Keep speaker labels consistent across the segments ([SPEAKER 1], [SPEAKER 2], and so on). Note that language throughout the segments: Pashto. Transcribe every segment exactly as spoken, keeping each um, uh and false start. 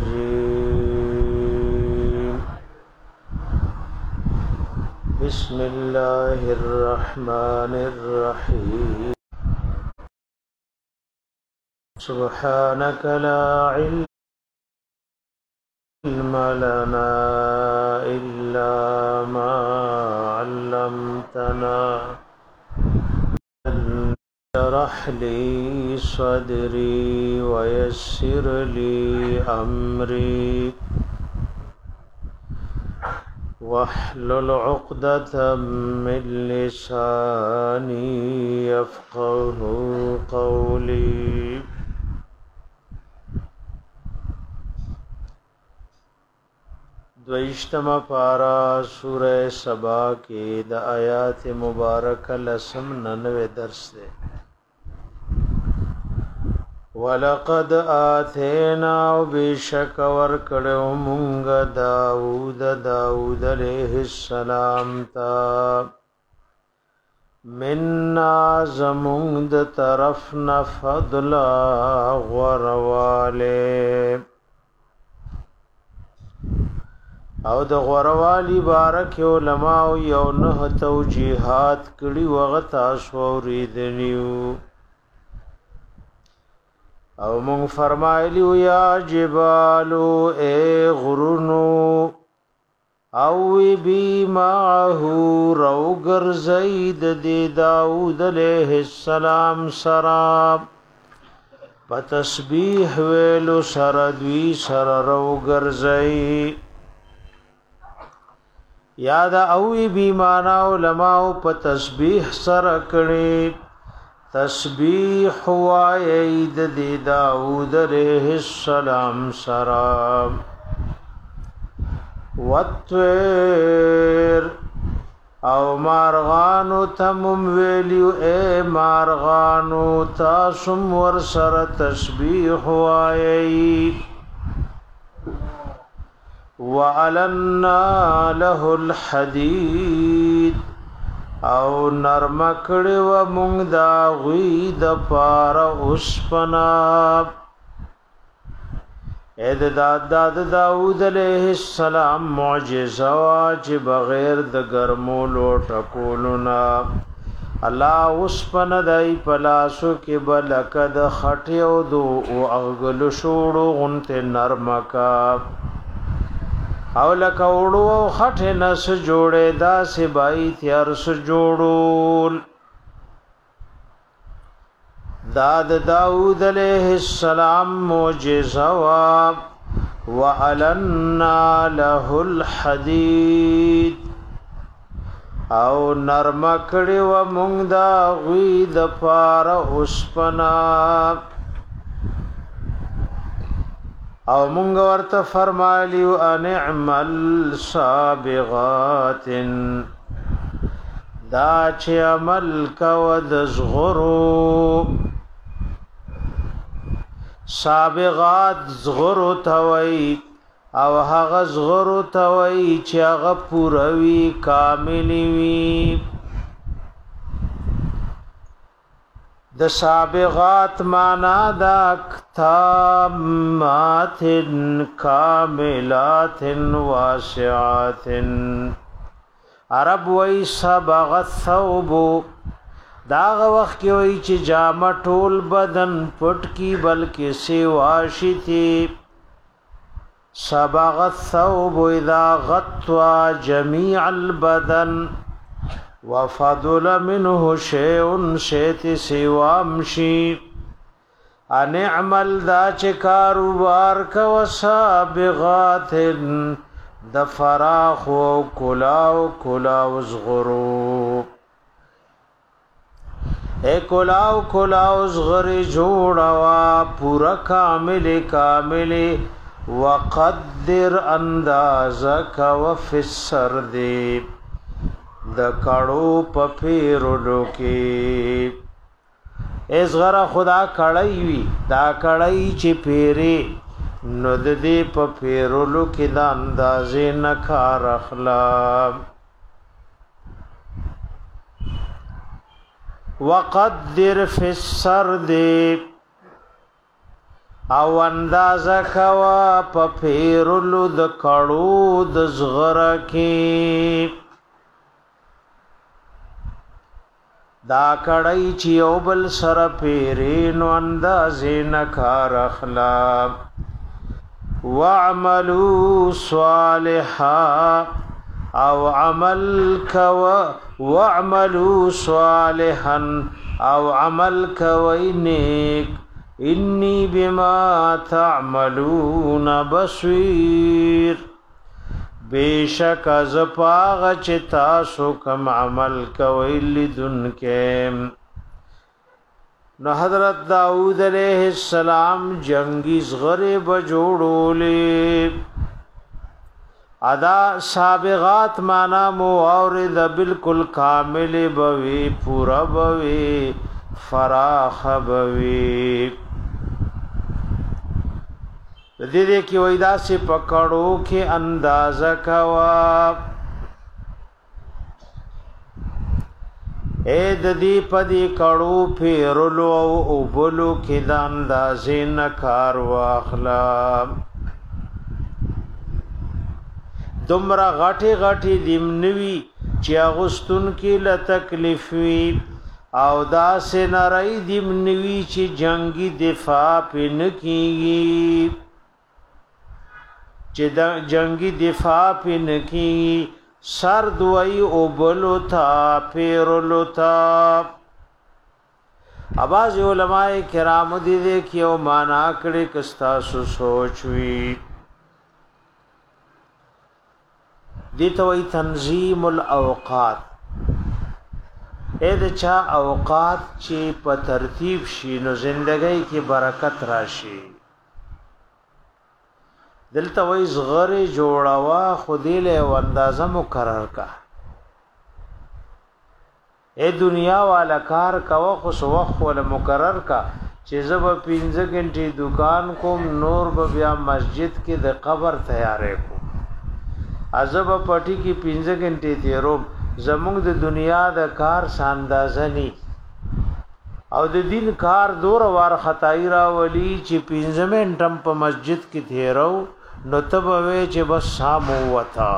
[SPEAKER 1] الرجيم بسم الله الرحمن الرحيم سبحانك لا علم لنا إلا ما علمتنا اشرح لي صدري ويسر لي أمري واحلل عقدة من لساني يفقه قولي دویشتم پارا سورہ سبا کے دا آیات مبارک لسم ننوے درس دے وَلَقَدْ آتَيْنَا وَبِشَكَ وَرْكَڑَوْ مُنْغَ داود داود علیہ السلام تا مِنَّا زَمُنْد طرفن فَضْلَا غَرَوَالِي او د غوروالی بارک علماء یو نه توجیهات کړي وغتا شوریدنیو او مون فرمایلیو یا جبالو اے غرونو او بی معه روگر زید دی داود علیہ السلام سراب پتسبیح ویلو سردوی سر روگر زید یاد اوی بیمانا علماء په تسبیح سره کړي تسبیح وایید دی داود علیہ السلام سره وطیر او مارغانو تمم ویلیو اے مارغانو تاسم ور سره تسبیح وایید وَعَلَنَّا لَهُ الْحَدِيدِ او نرم کړي و مونږ دا غوی د پار اوسپنا اې د داد داود علیہ السلام معجزه وا چې بغیر د ګرمولو ټکولنا الله اوسپنا دای پلاسو کې بلکد خټیو دو او اغل شوړو غنته نرمکا او لکه وړو خټه نس جوړې دا سبای تیار س جوړول داد داود علیہ السلام معجزه وا وعلنا له الحديد او نرم کړي و مونږ دا غوی د پار اوسپنا او مونږ ورته فرمایلیو ان اعمل سابغات دا چې عمل کو د زغرو سابغات زغرو توي او هغه زغرو توي چې هغه پوروي کاملی وي د سابغات معنا دا تامات کاملات واسعات عرب وای سبغ الثوب داغ وخت کې وای چې جامه ټول بدن پټ کی بلکې سیوا شتی سبغ الثوب اذا غطى جميع البدن وفضل منه شيء شيت سوامشي ان اعمل دا چې کاروبار کو سابغات د فراخ او کلاو کلاو زغرو اے کلاو کلاو زغری جوړوا پورا کامل کامل وقدر اندازک وفي السرد د کړو په پیرولو کې اس غره خدا کړی وی دا کړی چې پیری نو د دې په پیرولو کې د اندازې نه کار اخلا وقدر فی السرد او اندازه کوا په پیرلو د کړو د زغره کې دا کړی چې یو بل سره پیرې نو اندازې نه کار اخلا واعملوا صالحا او عمل کوا واعملوا صالحا او عمل کوي نیک انی بما تعملون بصیر بیشک از پاغ چې تاسو کوم عمل کوي لیدونکو. نو حضرت داؤد علیہ السلام جنگی زغره بجوړولې ادا سابغات معنا مو اورد بالکل کامل بوي پورا بوي فراخ بوي دې دې کې وېدا سي پکړو کې اندازه کوا اے د دې پدې کړو پیرلو او بولو کې د اندازې نه کار واخلا دومره غټي غټي دیمنوي چې اغستون کې له تکلیف وي او دا سيناري دیمنوي چې جنگي دفاع پن کیږي چې د جنگي دفاع پن کیږي سر دوی او بلو تا پیرلو تا. اباز علماء کرام دې دې کیو معنا کړي کستا سو سوچوي دیتا وی تنظیم الاوقات اې د چا اوقات چې په ترتیب شي نو زندګۍ کې برکت راشي. دلته وی زغره جوړاوا خودی له اندازه مقرر کا اے دنیا والا کار کوا خو سو وخت ول مقرر کا چې زب پنځه غنټې دکان کوم نور به بیا مسجد کې د قبر تیارې کوم عذاب پټی کی پنځه غنټې تیروم زمونږ د دنیا د کار ساندازنی او د دین کار دور وار خدای را ولی چې پنځه منټم په مسجد کې تیرو نو تبوي چې بس سامو وتا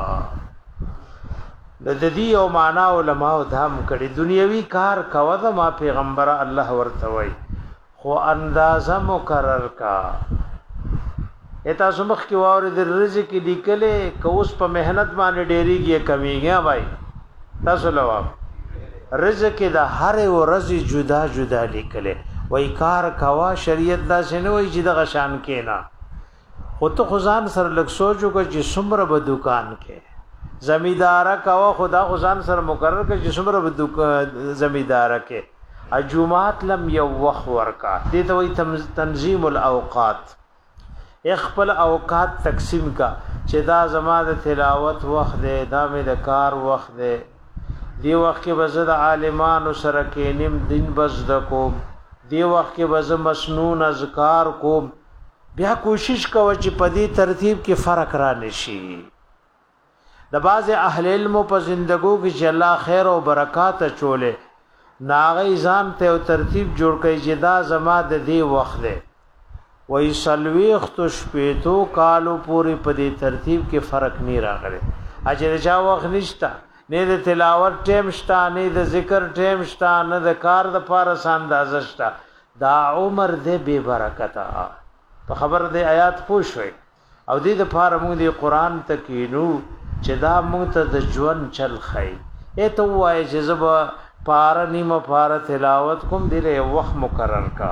[SPEAKER 1] د دې او معنا علماء دهم کړي دنیوي کار کوا د ما پیغمبر الله ورته وای خو اندازه مقرر کا اته سمخ کی واره د رزق لیکلې کوس په مهنت باندې ډېریږي کمیږي بھائی تاسو لواب رزق د هر ورځ جدا جدا لیکلې وای کار کوا شریعت دا شنه وای چې د غشان کینا خو ته خزان سره لګ سوچو چې څومره به دکان کې زمیدار کوا خدا خزان سره مقرر کې چې څومره به زمیدار کې اجومات لم یو وخ ورکا دې ته وای تنظیم الاوقات خپل اوقات تقسیم کا چې دا زما د تلاوت وخت دی دا مې د کار وخت دی دی وخت کې بزد عالمانو سره کې نیم دین بزد کو دی وخت کې بز مسنون اذکار کو بیا کوشش کوه چې په دې ترتیب کې فرق را نشي. د باز اهل علم په زندګو کې چې الله خیر او برکات چولې ناغې ځان ته او ترتیب جوړ کړي چې دا زما د دې وخت دی وای سلويخت شپېتو کالو پوری په دې ترتیب کې فرق نه راغلی اجر چا وخت نشتا نه د تلاوت ټیم شتا نه د ذکر ټیم شتا نه د کار د پاره اندازه شتا دا عمر دې بے برکتا په خبر دې آیات پوښوي او دې د پاره موږ دې قران تکینو چې دا موږ ته د ژوند چل خای اته وای چې زبا پاره نیمه پاره تلاوت کوم دې له وخت مقرر کا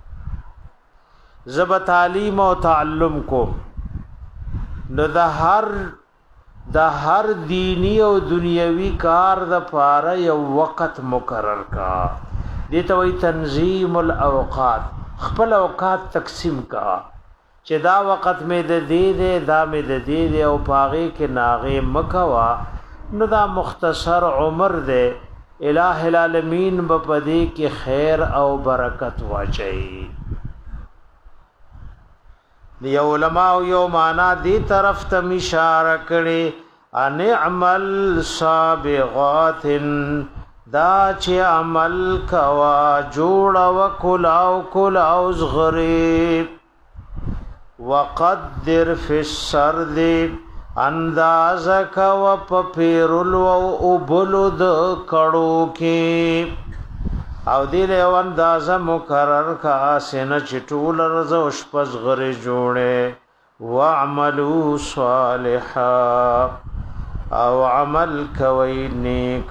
[SPEAKER 1] زب تعلیم او تعلم کو نو د هر د هر دینی او دنیوي کار د پاره یو وخت مقرر کا دې ته وی تنظیم الاوقات خپل اوقات تقسیم کا چې دا وخت مې د دې دې دا مې د دې دې او پاغي کې ناغه مکوا نو دا مختصر عمر دې الٰه العالمین بپدې کې خیر او برکت واچي. دی علماء یو معنا دی طرف ته اشاره کړي ان عمل سابغات دا چې عمل کوا جوړ او کلاو کلاو زغری وقدر فی السرد اندازه کوا په پیرلو او بلو د کړو کې او دې له اندازه مقرر کا سینه چټول رز او شپز غری جوړه واعملوا صالحا او عمل کوي نیک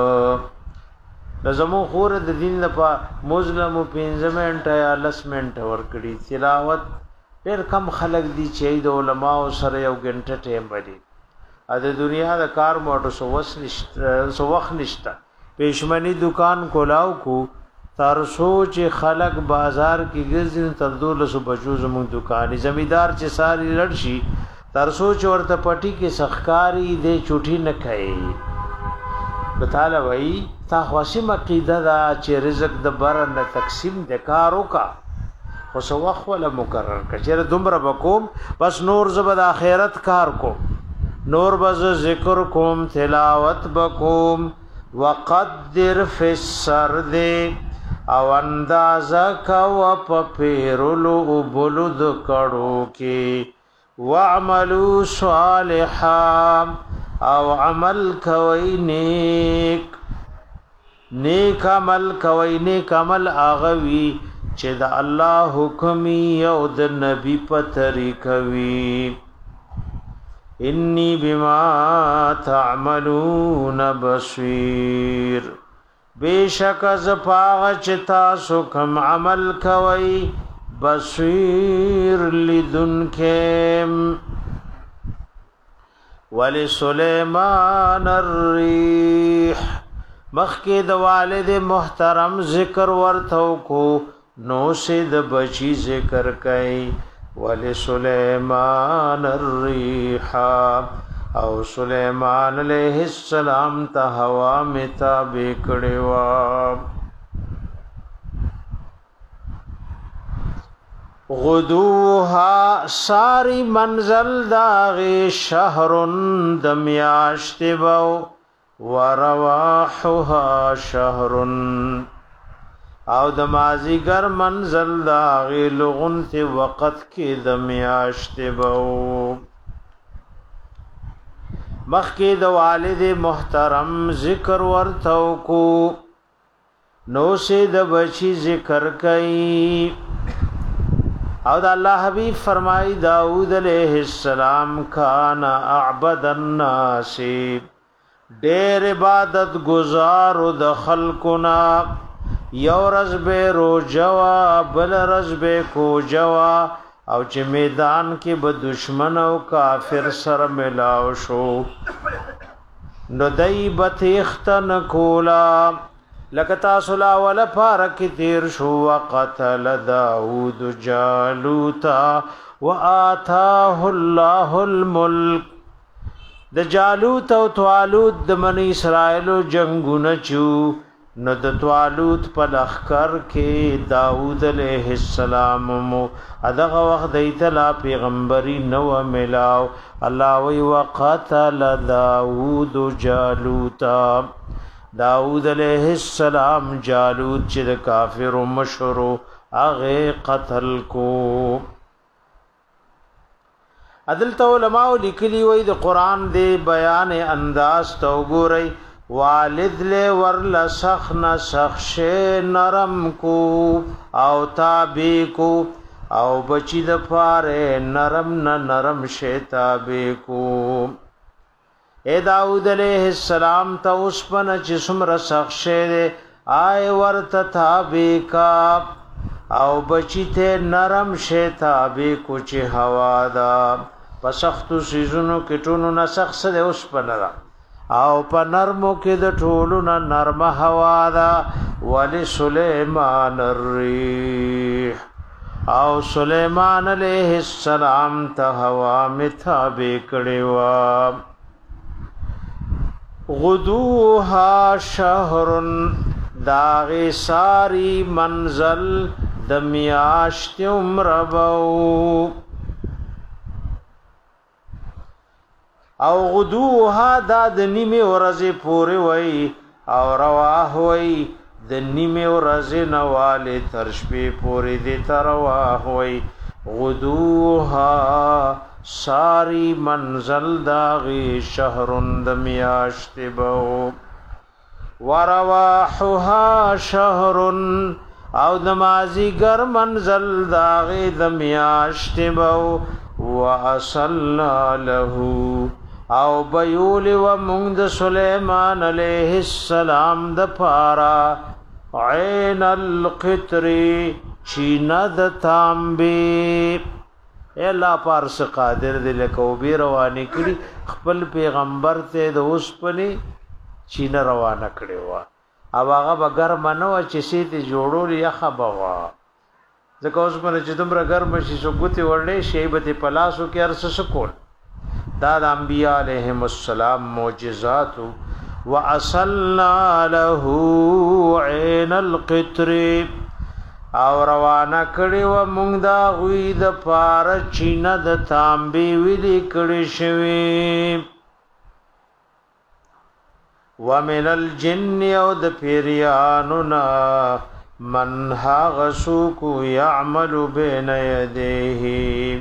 [SPEAKER 1] لزمو خور د دین لپاره مظلم پنځه منټه یا لس منټه ور کړی تلاوت ډېر کم خلک دي چې د علماو سره یو غنټه ټیم بدی ا د دنیا د کار موټو سو وس نشته سو وخت نشته پېشمنی دکان کولاو کو تر سوچ خلق بازار کې ګرځي تر دولسو بجو زمون دکانې زمیدار چې ساری لړشي تر سوچ ورته پټي کې سخکاری دې چوټي نه کوي بتاله وای تا خواشي مقیده دا چې رزق د بر نه تقسیم د کارو کا خو سو وخت ولا مقرر کچره دومره بکوم بس نور زبد اخرت کار کو نور بز ذکر کوم تلاوت بکوم وقدر فی السرد او اندازه کوا په پیرلو بلود کړو کې واعملوا صالحا او عمل کوي نیک نیک عمل کوي نیک عمل اغوي چې د الله حکم یو د نبی په طریقه وی انی بما تعملون بصیر بیشک از پاغ چې تاسو کوم عمل کوي بصیر لدنکم ولسلیمان الریح مخکې د والد محترم ذکر ورته کو نو سید بچی ذکر کئ ولسلیمان الریح او سلیمان علیہ السلام ته هوا متابع کړي وا غدوها ساری منزل داغی شهرن دمیاشت بو ورواحها شهرن او دمازیگر منزل داغی لغن تی وقت کی دمیاشت بو مخی د والد محترم ذکر ورتو کو نو سے د بچی ذکر کئی او دا اللہ حبیب فرمائی داود علیہ السلام کانا اعبد الناس دیر عبادت گزارو د خلقنا یو رز بے رو جوا بل رز بے کو جوا او چې میدان کې به دشمن او کافر سره ملاو شو نو دای به تختن کولا لکتا صلا ولا فارق تیر شو وقتل داود جالوتا وآتاه الله الملك د جالوت او طالوت د من اسرائیل جنگونه چو نو د طالوت په لخر کې داود علیہ السلام مو ادغه وخت ایتلا پیغمبري نو ملاو الله وی وقتل داود جالوتا داود علیہ السلام جالوت چې د کافر مشرو هغه قتل کو عدل تو علماء لیکلی وی د قران دی بیان انداز تو ګورئ والد لے ورل سخن سخش نرم کو او تابی کو او بچی د پاره نرم نه نرم شه تابی کو اے داود علیہ السلام ته اوس پن چې څومره سخش آی ورت تابی کا او بچی ته نرم شه تابی کو چې هوا دا پسختو سيزونو کټونو نه سخت ده اوس پن را او په نرمو کې د ټولو نه نرمه هوا ده ولی سلیمان الریح او سلیمان علیہ السلام ته هوا متابع کړي وا غدوها شهر داغی ساری منزل دمیاشت عمربو او غدوها دا د نیمه ورځې پورې وای او رواه وای د نیمه ورځې نواله تر شپې پورې دې تر رواه وای غدوها ساری منزل داغی شهرن دمیاشت بو ورواحها شهرن او دمازی گر منزل داغی دمیاشت بو واصلنا له او بیول و مند سلیمان علیہ السلام د پارا عین القطر چینا د تانبی اے اللہ پارس قادر دی لکو بی روانی کری خپل پیغمبر ته د اوسپنی چینا روانه کړي وا او هغه بغیر منو چې سي ته جوړول یخه بوا ځکه اوس پر چې دومره ګرم شي سو ګوتی ورلې شی به پلاسو کې ارس سکول دا د انبیاء علیهم السلام معجزات واصلنا له عین القطر او روانه کړي و مونږ دا غوی د پار چینه د تانبي ویلي کړي شوی ومن الجن او د پیریاننا من ها سوق يعمل بين يديه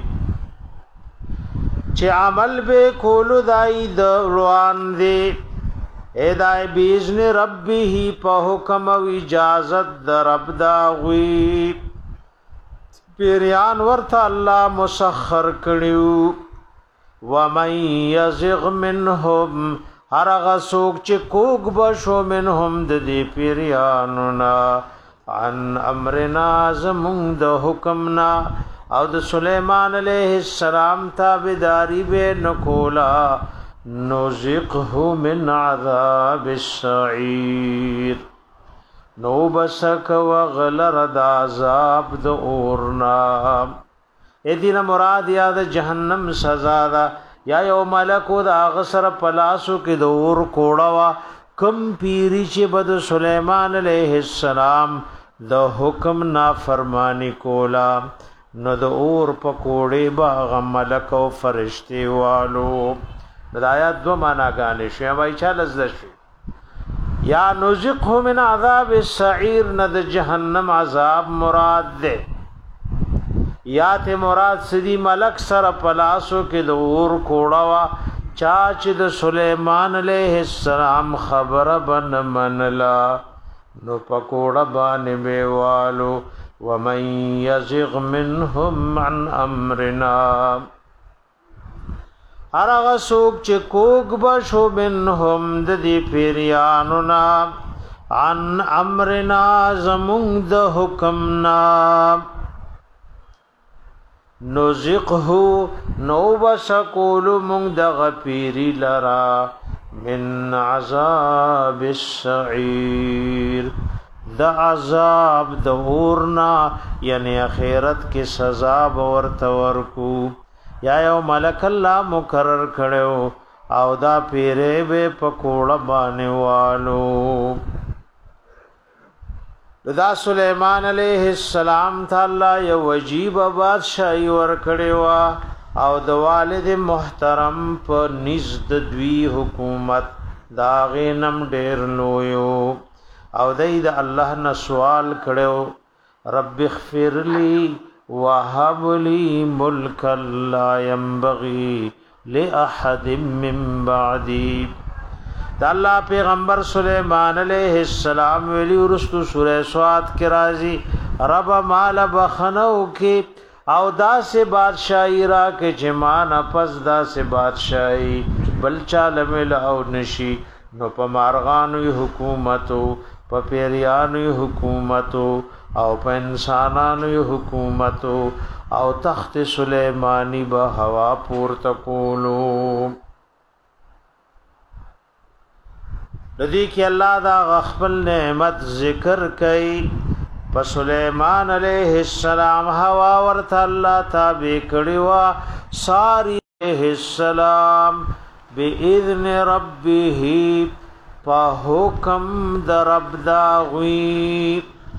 [SPEAKER 1] چې عمل به کول دای د روان دی ادای باذن ربه په حکم او اجازت د رب دا غوی پیریان ورته الله مسخر کړیو ومن یزغ منهم هرغه سوق چې کوګ بشو منهم د دې پیریانو نا عن امرنا زمون د حکمنا او د سليمان عليه السلام تابعداري به نکولا نوزقه من عذاب السعير نو بسک وغلر د عذاب د اورنا ادینه مراد یاد جهنم سزا دا یا یو ملکو د اغسر پلاسو کې د اور کوړوا کم پیری چې بد سليمان عليه السلام د حکم نافرمانی کولا نو د اور پکوړې باغ ملک او فرشتي والو د آیات دو معنا غانې شی وای چا لزد شي یا نزقه من عذاب السعير ند جهنم عذاب مراد ده یا ته مراد سدي ملک سره پلاسو کې د اور کوړوا چا چې د سليمان عليه السلام خبره بن منلا نو پکوړه باندې بیوالو ومن يزغ منهم عن امرنا هرغه سوق چې کوګ بشو منهم د دې پیریانو نا عن امرنا زمون د حکمنا نزقه نو بسقول من د غفيري لرا من عذاب السعير د عذاب د اورنا یعنی اخرت کې سزا ورته ورکو یا یو ملک الله مقرر کړو او دا پیره به پکوړه باندې والو دا سليمان عليه السلام تعالی یو عجیب بادشاہي ور کړو او د والد محترم په نزد دوی حکومت دا غنم ډیر لویو او دای د الله نه سوال کړو رب اغفر لي وهب لي ملك لا ينبغي لاحد من بعدي دا الله پیغمبر سليمان عليه السلام ویلی ورستو سوره سواد کې راځي رب مال بخنو کې او دا سه بادشاہي را کې جمان پس دا سه بادشاہي بل چاله مل او نشي نو په مارغانو حکومتو په پیریانو حکومتو او په انسانانو حکومتو او تخت سلیمانی به هوا پورته کولو لدی کې الله دا خپل نعمت ذکر کوي په سليمان عليه السلام هوا ورته الله تابع کړي ساری عليه السلام باذن ربه په حکم د رب دا غوي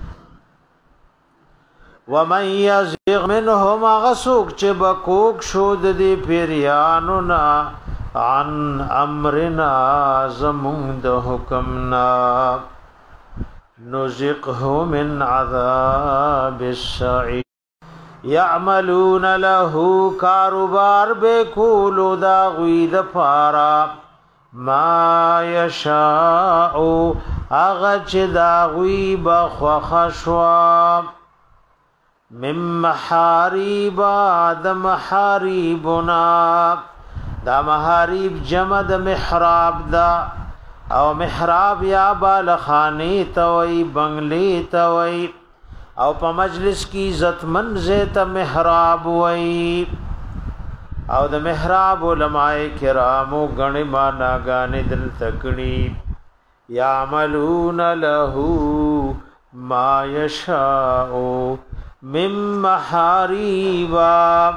[SPEAKER 1] ومن يزغ منهم غسوق چې بکوک شو د دې پیریانو نا عن امرنا زمون د حکمنا نزقه من عذاب السعير یعملون له کاروبار بے کولو دا غوید پارا ما یشاء اغچ دا غویب خوخشوا من محاریب دا محاریبنا دا محاریب جمع دا محراب دا او محراب یا بالخانی توئی بنگلی توئی او په مجلس کی عزت منزه محراب وئی او د محراب علماء کرامو غنی معنا غانی دل تکړي یعملون له ما یشاء مم محاریبا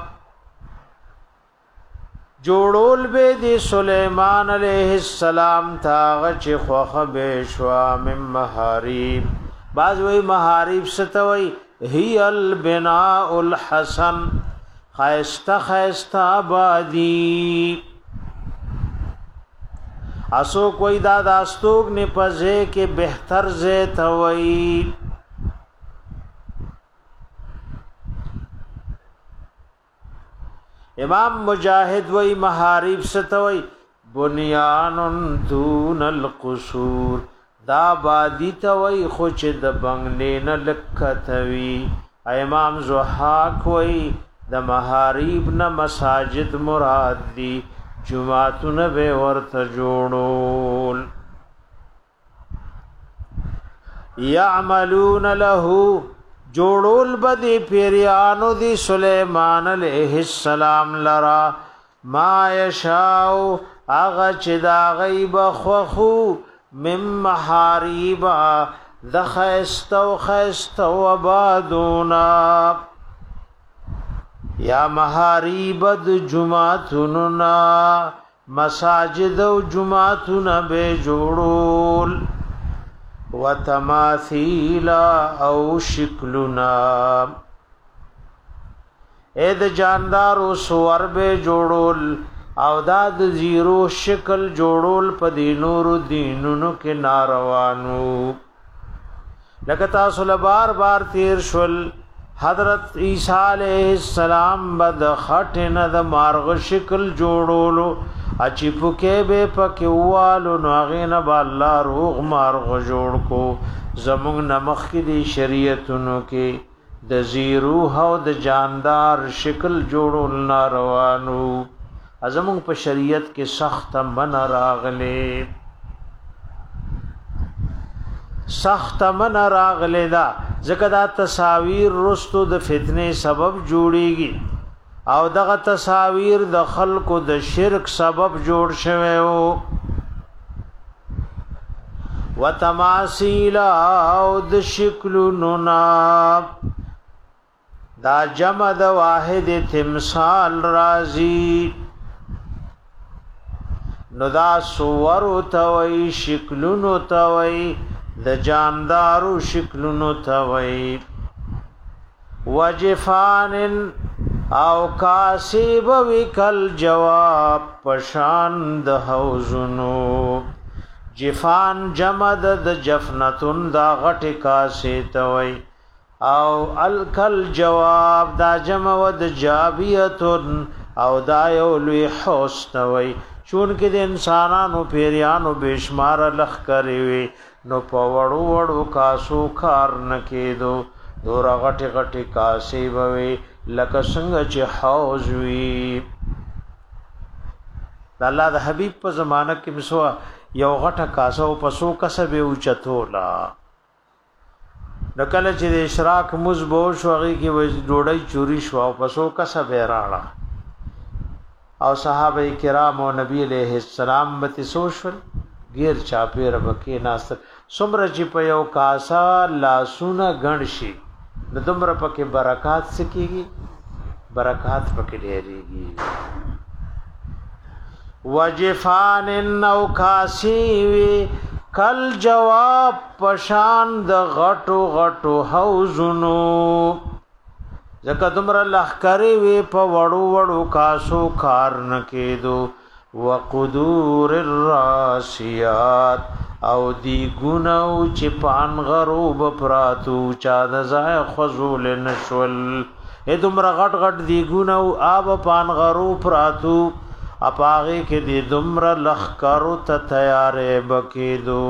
[SPEAKER 1] جوړول به دی سليمان عليه السلام تا غچ خوخه بشوا مم محاریب بعض وی محاریب ستوي هي البناء الحسن خیستا خیستا آبادی اسو کوئی دا داستوگ نے پزے کے بہتر زیت ہوئی امام مجاہد وی محاریب ستوي بنیان دون القصور دا بادی توي خوچ د بنگلې نه لکتوي امام زحاق وی د محاریب نه مساجد مراد دي جمعتون به ورته جوړول يعملون له جوړول بدی پیریانو دی سليمان عليه السلام لرا ما یشاء اغه چې دا غیب خوخو مم محاریبا دخستو خستو وبادونا یا محاریب د جمعتنا مساجد او جمعتنا به جوړول وتماثيل او شکلنا اې د جاندار او سور به جوړول او دا د زیرو شکل جوړول په دینورو دینونو کې ناروانو لکه تاسو له بار بار تیر شول حضرت عیسی علیہ السلام بد خټنه د مارغ شکل جوړولو اچي پکې به پکې والو نو غینه با الله روغ مارغ جوړ کو زموږ نمخ کې دی شریعتونو کې د زیرو او د جاندار شکل جوړول ناروانو ازمون په شریعت کې سخت من راغله سخت من راغله دا ځکه دا تصاویر رستو د فتنه سبب جوړیږي او دغه تصاویر د خلقو د شرک سبب جوړ شوه او وتماثيل او د شکلونو نا دا جمع د واحد تمثال رازی نو دا سور توي شکلونو توي د جاندارو شکلونو توي وجفان او کاسب وکل جواب پشان د حوزنو جفان جمد د جفنتون دا غټ کاسه توي او الکل جواب دا جمع ود جابیتن او دا یو لوی حوستوي چون کې د انسانانو پیریانو بشمار لخ کوي وي نو په وړو وړو کاسو کار نکېدو دور غټي غټي کاسي وي لکه څنګه چې حوض وي د الله د حبيب په زمانہ کې مسوا یو غټه کاسو پسو کسبه او چتولا نکله چې د اشراق مزبو شوغي کې ډوډۍ چوری شو او پسو کسبه راړه او صحابه کرام او نبی علیہ السلام مت سوشل غیر چاپیر بکې ناس سمر چې په یو کاسا لاسونه غنشي د دمر پکې برکات سکیږي برکات پکې ډېریږي وجفان او کاسی کل جواب پشان د غټو غټو حوزونو زکه تمره لخکری وی په وړو وړو کاسو کار نکېدو وقدور الراسيات او دی ګونو چې پان غروب پراتو چا د ځای خذول نشول اې دومره غټ غټ دیګونه او آب پان غرو پراتو اپاغه کې دې دومره لخکرو ته تیارې بکیدو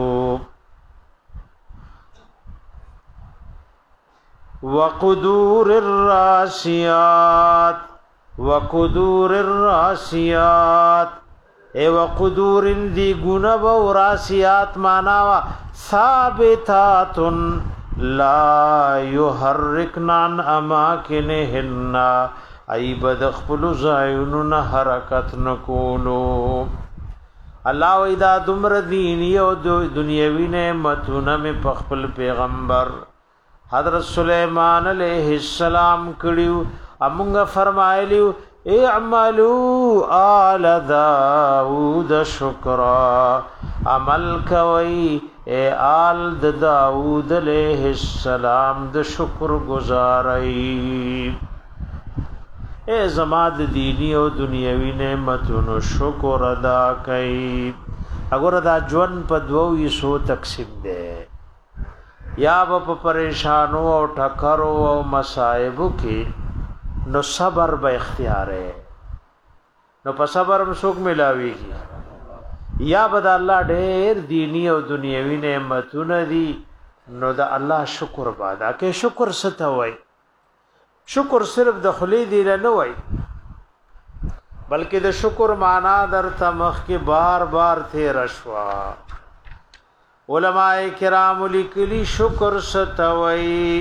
[SPEAKER 1] وقدور الراسيات وقدور الراسيات اے وقدور دی گنب و راسيات معناوا ثابتات لا يحركن عن اماكنهن ای بد خپل زایونن حرکت نکولو الله وېدا دمر دینی او دنیوي نعمتونه می خپل پیغمبر حضرت سلیمان علیہ السلام کړیو امغه فرمایلیو اعملوا آل داود شکرا عمل کوي اے آل د داود علیہ السلام د شکر گزارای اے زما د دینی او دنیوي نعمتونو شکر ادا کئ اگر دا ژوند په دوو یسو تقسیم ده یا په پریشانو او ټکرو او مصائب کې نو صبر به اختیار ہے نو په صبر مسوک ملاويږي یا بد الله ډېر دینی او دنیوي نعمتونه دي نو د الله شکر بادا کې شکر ست وای شکر صرف د خلی دی نه وای بلکې د شکر معنا در تمخ کې بار بار ته رشوا علماء کرام لیکلی شکر ستوي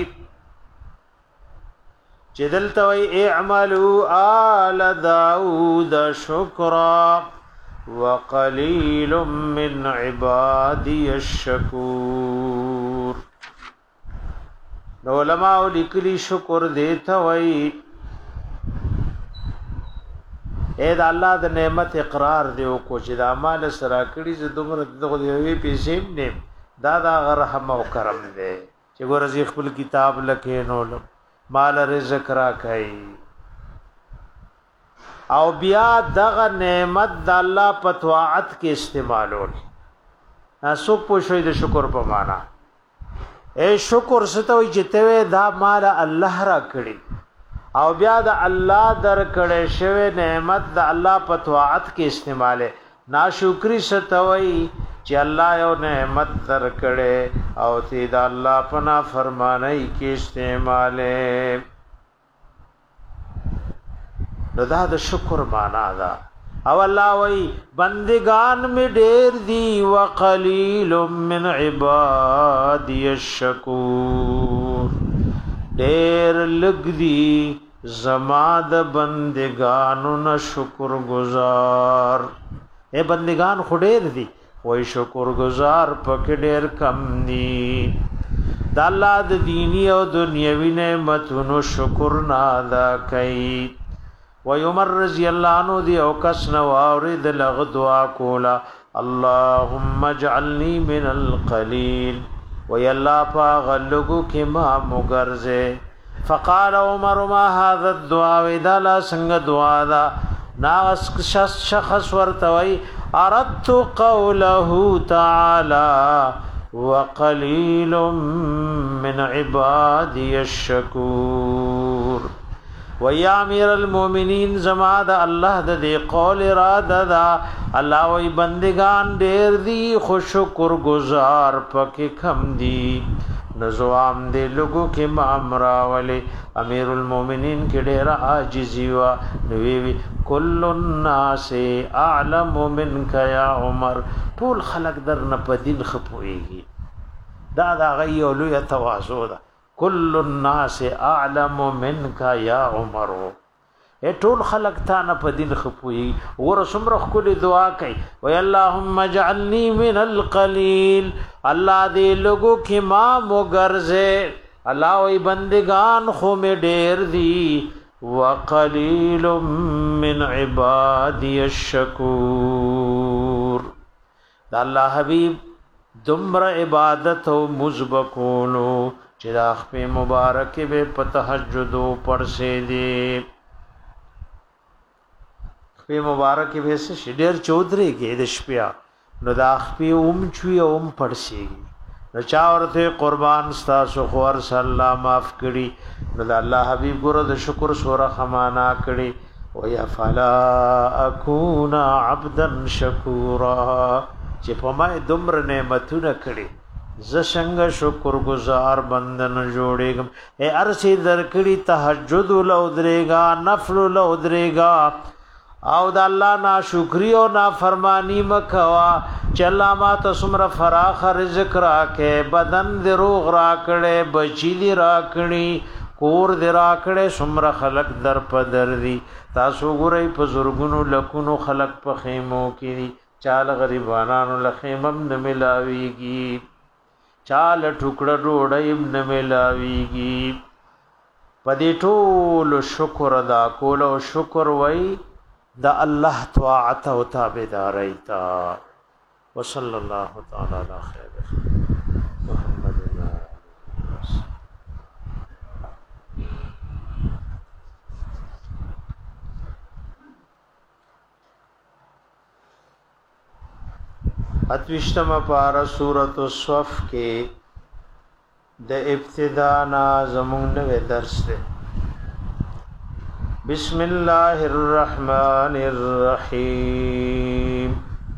[SPEAKER 1] چدلتوي اعملوا آل داود شکرا وقلیل من عبادی الشکور نو علماء لیکلی شکر دیتا وي اے دا الله د نعمت اقرار دیو کو چې د اعمال سره کړي ز دومره دغه دی پیسې نه دا دا رحم او کرم دی چې ګور زی خپل کتاب لکه نو مال رزق را کوي او بیا دغه نعمت د الله په طاعت کې استعمالول تاسو پوښوي د شکر په معنا اے شکر ستوي چې ته دا مال الله را کړی او بیا د الله در کړه شوی نعمت د الله په طاعت کې استعماله ناشکری ستوي چې الله یو نعمت در کړه او تی د الله په نافرمانی کې استعماله دا د شکر معنا ده او الله وی بندگان می ډیر دی وقلیل من عبادی الشکور ډیر لګ دی زما د بندگانو نه شکر گزار اے بندگان خډیر دی وای شکر گزار پک ډیر کم دی د الله د دینی او دنیوي نعمتونو شکر نه ادا کئ و عمر رضی اللہ عنہ دی او کس نو اورید لغ دعا کولا اللهم اجعلنی من القلیل و یلا پا غلگو کی ما مگرزے فقال عمر ما هذا الدعاء اذا لا سنگ دعا دا ناغس شخص ورتوی اردت قوله تعالی وقلیل من عبادی الشکور و یا امیر المؤمنین زما د الله د دې قول اراده دا الله وی بندگان ډیر دی خو شکر گزار پکې کم دی نزوام دې لوګو کې مامرا ولی امیر المؤمنین کې ډیر عاجزی وا نوی وی کل الناس اعلم منک یا عمر ټول خلق در نه پدین خپويږي دا دا غي لوی تواضع ده کل الناس اعلم منک یا عمر اے ټول خلق تا نه په دین خپوي ور سمره کول دعا کوي و اللهم اجعلنی من القلیل الله دې لوګو کې ما مغرزه الله وي بندگان خو می ډیر دی وقلیل من عبادی الشکور دا الله حبیب دمر عبادت او مزبکونو چې دا خپل مبارک به په تهجد پرسه دي خپل مبارک به سه شډیر چودري کې د شپیا نو دا خپل اوم چوي اوم پرسه چا ورته قربان تاسو خور الله معاف کړي نو د الله حبيب ګره د شکر سوره خمانا کړي ويا فلا اكون عبدا شکورا چې په ما دمر نعمتونه کړي ز څنګه شکر گزار بندن جوړېږم اے ارسي درکړي تهجد لو درېګا نفل لو درېګا او د الله ناشکری او نافرمانی مکوا چلا ما تسمر فراخ رزق راکې بدن دې روغ راکړې بچی دې راکړي کور دې راکړې سمر خلق در پدر دي تاسو ګورئ په زورګونو لکونو خلق په خیمو کې چال غریبانو لخیمم نه ملاويږي چال ټوکړه ډوډۍ نه ملاويږي پدې ټول شکر ادا کول او شکر وای د الله طاعت او تابعداري تا وصلی الله تعالی علی خیر محمد اتوشتم پارا سورۃ الصف کې د ابتدا نا زمون نوې درس ده بسم الله الرحمن الرحیم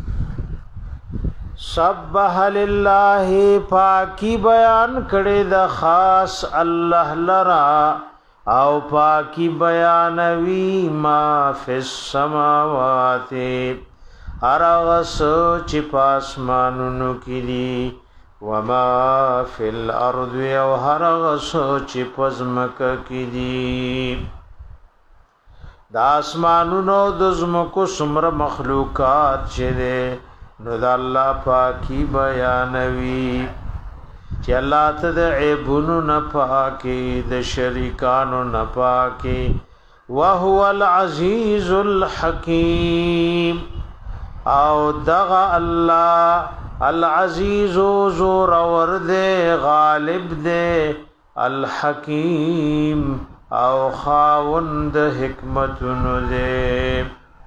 [SPEAKER 1] سبح لله پاکی بیان کړي د خاص الله لرا او پاکی بیانوي ما فی السماوات ارغس چې پاسمانونو کې دي وما فی الارض او هرغس چې پزمک کې دي د اسمانونو د زمکو څومره مخلوقات چې دي نو د الله پاکي بیانوي چې الله ته د عیبونو نه پاکي د شریکانو نه پاکي وهو العزیز الحکیم او دغه الله العزیز زور ورد غالب دے الحکیم او خاوند حکمت دے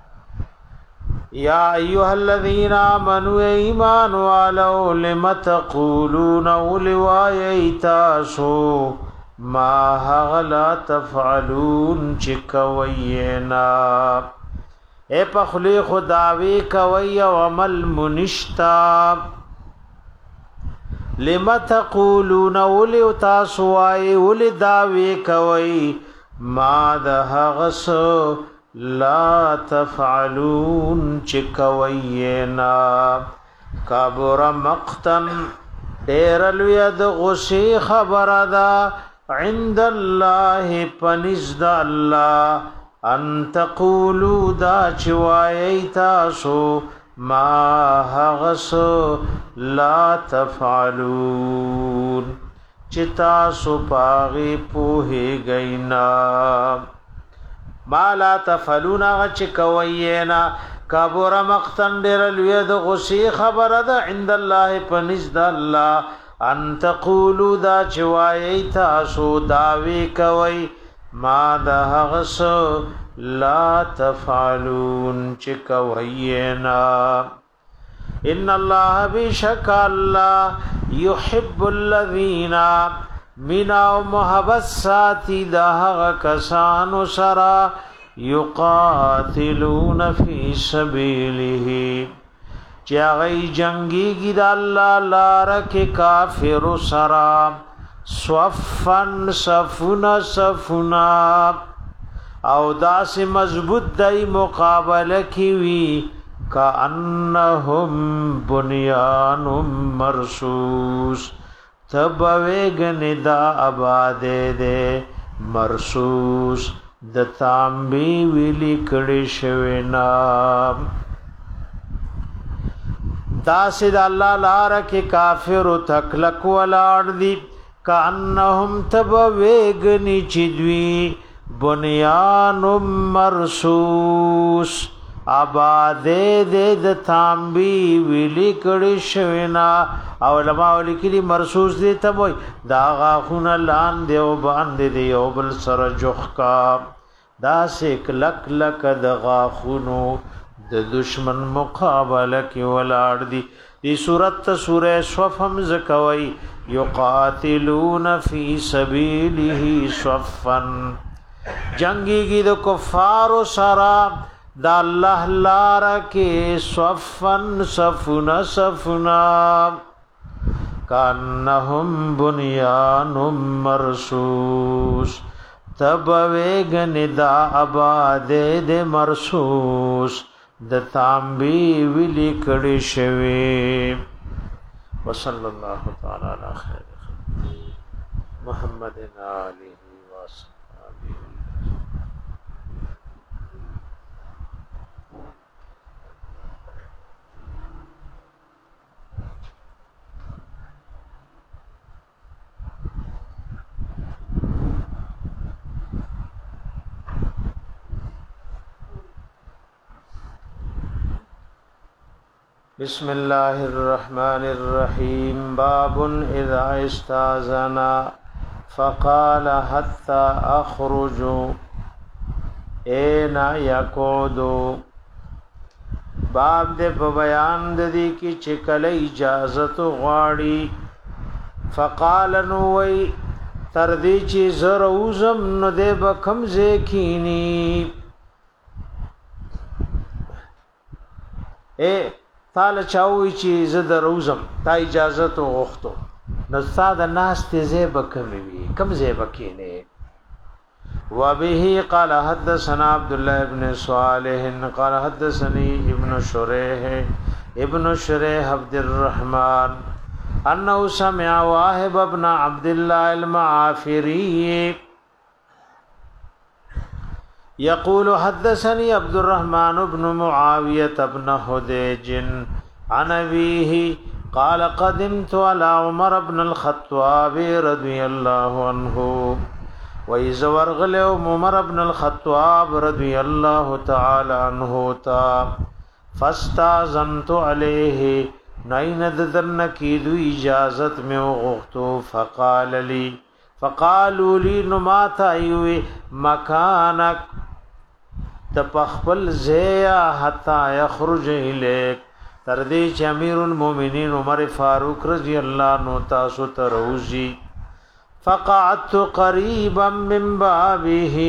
[SPEAKER 1] یا ایها الذین آمنوا ایمان والو لم تقولون ولوایتاسو ما هغلا تفعلون چکوینا اے پخلی خداوی کوي او عمل منشتا لما تقولون ولي تاسوای ولي داوی کوي ما دهغس لا تفعلون چکوینا کبر مقتن دیر الید غسی خبردا عند الله پنزد الله ان تقولوا دا چوای تاسو ما هغس لا تفعلون چتا سو پاغي پوهي گینا ما لا تفعلون غچ کوینا کبر مقتن در الید غسی خبر ده عند الله پنزد الله ان تقولوا دا چوای تاسو داوی کوي ما دهغس لا تفعلون چکوینا ان الله بشک الله يحب الذين منا محبت ساتي دهغ کسانو سرا يقاتلون في سبيله چاغي جنگي گید الله لار کې کافر سرا صفن صفنا صفنا او داس مضبوط دای مقابله کی وی کانهم بنیان مرصوص تبویگن دا آباد دے مرصوص د تانبی ویلی کړي شوینا داس د الله لار کې کافر تکلک ولاړ دی کانهم تبویگنی چدوی بنیان مرصوص آباد دے د تانبی ویلی کړي شوینا او علماء لیکلي مرصوص دي ته وای دا غاخون لان دی او باندې دی او بل سر جوخکا دا سیک لک لک د غاخونو د دشمن مقابله کې ولاړ دي دی صورت سورہ صف هم زکوي یقاتلون فی سبیله صفا جنگی کی د کفار سرا د الله لار کې صفن صفنا صفنا کانهم بنیان مرصوص تب ویگن دا آباد د مرصوص د تانبی ویلی کړي شوی. وصلی الله تعالی علی خیر محمد علیه وصحبه. بسم الله الرحمن الرحيم. باب اذا استاذن فقال حتى اخرج اين يقعد. باب دې په بیان د دې کې چې کله اجازه غواړي فقال نو وي تر دې چې زروزم نو دې بکم زکینی اے تاله چاوي چې زه د روزم تا اجازه تو غوښتو نو ساده ناس ته زه بکموي کم زه بکینه. وبه قال حدثنا عبد الله ابن صالح قال حدثني ابن شريح ابن شريح عبد الرحمن انه سمع واهب ابن عبد الله المعافري يقول حدثني عبد الرحمن بن معاوية بن حديج عن أبيه قال قدمت على عمر بن الخطاب رضي الله عنه وإذا ورغل عمر بن الخطاب رضي الله تعالى عنه تا فاستأذنت عليه نين ددن كيدو إجازت میں غختو فقال لي فقالوا لي نمات ايوي مكانك تپخبل زیا حتا يخرج اليك تردی چې امیر المؤمنین عمر فاروق رضی الله عنه تاسو تروزی. فقعدت قریبا من بابه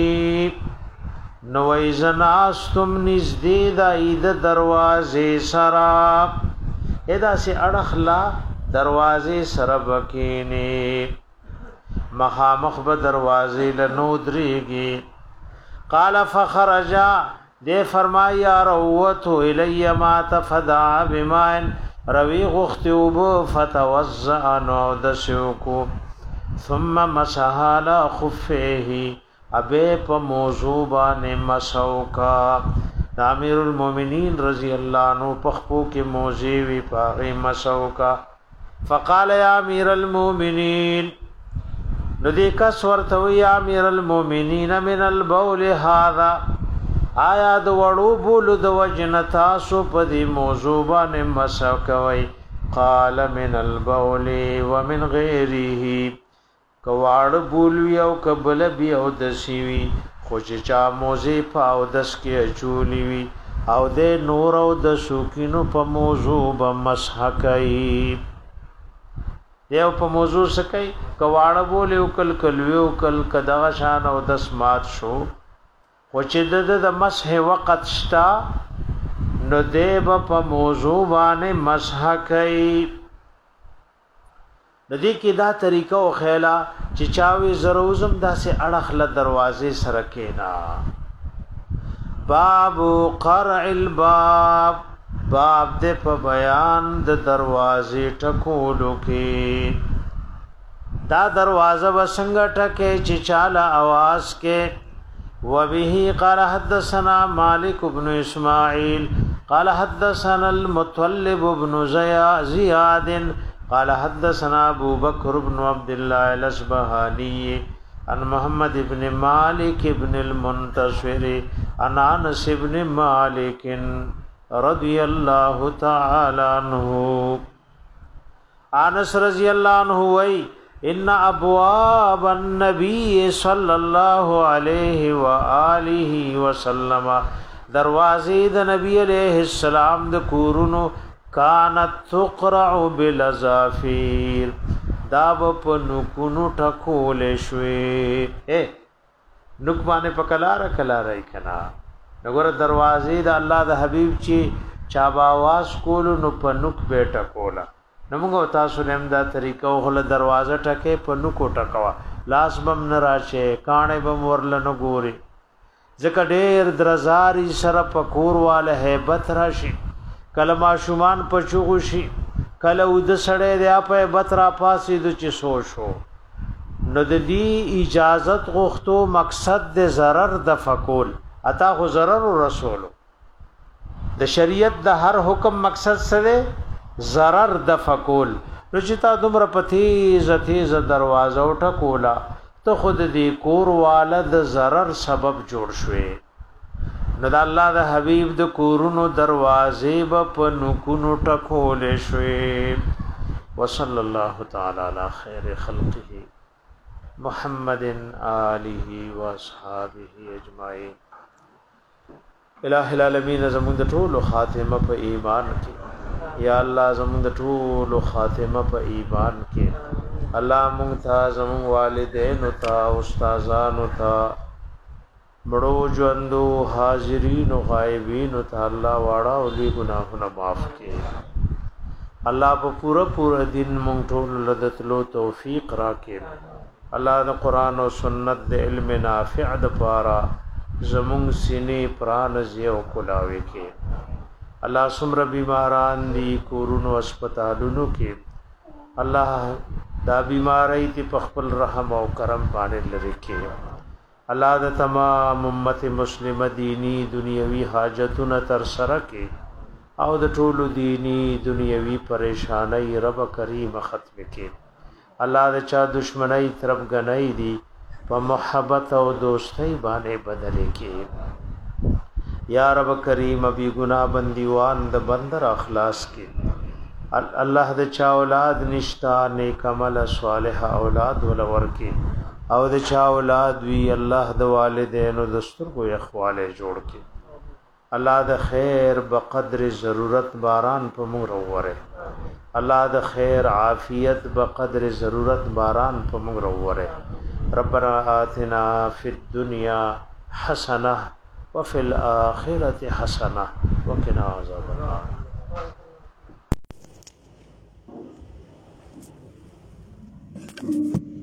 [SPEAKER 1] نویزناستم نزدید اید دروازه سرا ادا سے اڑخلا دروازه سر بکینی مخامخ به دروازه لنودریگی. قال فخرجا دے فرمایا روتو الی ما تفدع بماء روی غختوب فتوزع نو دسوکو ثم مسح على خفيه ابے په موضوع باندې مسوکا. امیر المؤمنین رضی اللہ عنہ پخپو کے موضوع وی پاغی مسوکا. فقال یا امیر المؤمنین ندی کس ورتو یا امیر المؤمنین من البول هذا آیا د وړو بولو د وجنتا سو پدی موضوع باندې مسکوي. قال من البول ومن غیره کواړ بولوي او قبل بي او دسیوي خو چې چا موزي پاو دس کې چولی وي او د نور او د سوکینو په موضوع به مسح کوي. دیو په موضوع سکي کواړ بولي او کل کلوي او کل کدغه شان او دس مات شو و چې د مسح وقت شتا نو دیب په موضوع باندې مسح کوي. د دې کې دا طریقه او خیلا چې چاوي زروزم داسې اړخ له دروازې سره کېنا. باب قرع الباب باب د په بیان د دروازې ټکولو کې. دا دروازه وسنګ ټکه چې چاله आवाज کې. وبه قال حدثنا مالك بن اسماعيل قال حدثنا المطلب بن زياد قال حدثنا ابو بكر بن عبد الله الاسبهاني عن محمد بن مالك بن المنتصر عن انس بن مالك رضي الله تعالى عنه. انس رضی اللہ عنہ وی ان ابواب النبي صلی اللہ علیہ وآلہ وسلم دروازې د نبی علیہ السلام د کورونو کانت تقرع بالازافیر دا په نکونو ټکول شوي اے نک باندې پکلار کلار ای کنا وګوره دروازې د الله د حبیب چې چا باواز کول نو په نک بیٹا کولا نو موږ تاسو نیم دا طریقو خل دروازه ټکه په نکو ټکوا لاس بم نه راشه کانه بم ورل نه ګوري ځکه ډېر درزاري سره پکور واله hebat راشي کلمہ شومان په چوغو شي کله ود سړې دی په بترا پاسې د چ سو شو نو د دې اجازت غوښتو مقصد د zarar د فقول اتا خو zarar رسول د شریعت د هر حکم مقصد سره zarar د فقول نو چې تا دومره پتی زتی ز دروازه وټکولا ته خود دې کور والد zarar سبب جوړ شوي نو د الله د حبیب د کورونو دروازې په نکونو ټکول شوي وصلی الله تعالی علی خیر خلقه محمد آله و اصحابہ اجمعین الہ العالمین زمون د ټول خاتمه په ایمان کې یا الله زمون د ټول خاتمه په ایمان کې الله مونږ ته زمون والدین او تا استادان او تا بڑو ژوندو حاضرین او غایبین او ته الله واړه او لوی ګناهونه معاف کړي الله په پورا پورا دین مونږ ټول لدتلو توفیق راکړي الله د قران او سنت د علم نافع د پاره زمون سینې پران زیو کولاوي کې الله سمر بیماران دی کورونو هسپتالونو کې الله دا بیماری تی پخپل رحم او کرم باندې لری کې الله د تمام امت مسلمه دینی دنیوي حاجتونه تر سره کې او د ټولو دینی دنیوي پریشانای رب کریم ختم کې الله د چا دشمنی طرف غنۍ دی په محبت او دوستۍ باندې بدلې کې یا رب کریم ابي گناہ بندیوان د بندر اخلاص کې الله د چا اولاد نشتا نیک عمل صالح اولاد ولور کې او د چا اولاد وی الله د والدینو دستور کو اخواله جوړ کې الله د خیر بقدر ضرورت باران په موږ وروره الله د خیر عافیت بقدر ضرورت باران په موږ وروره ربنا آتنا فی الدنیا حسنه وفي الآخرة حسنة وقنا عذاب النار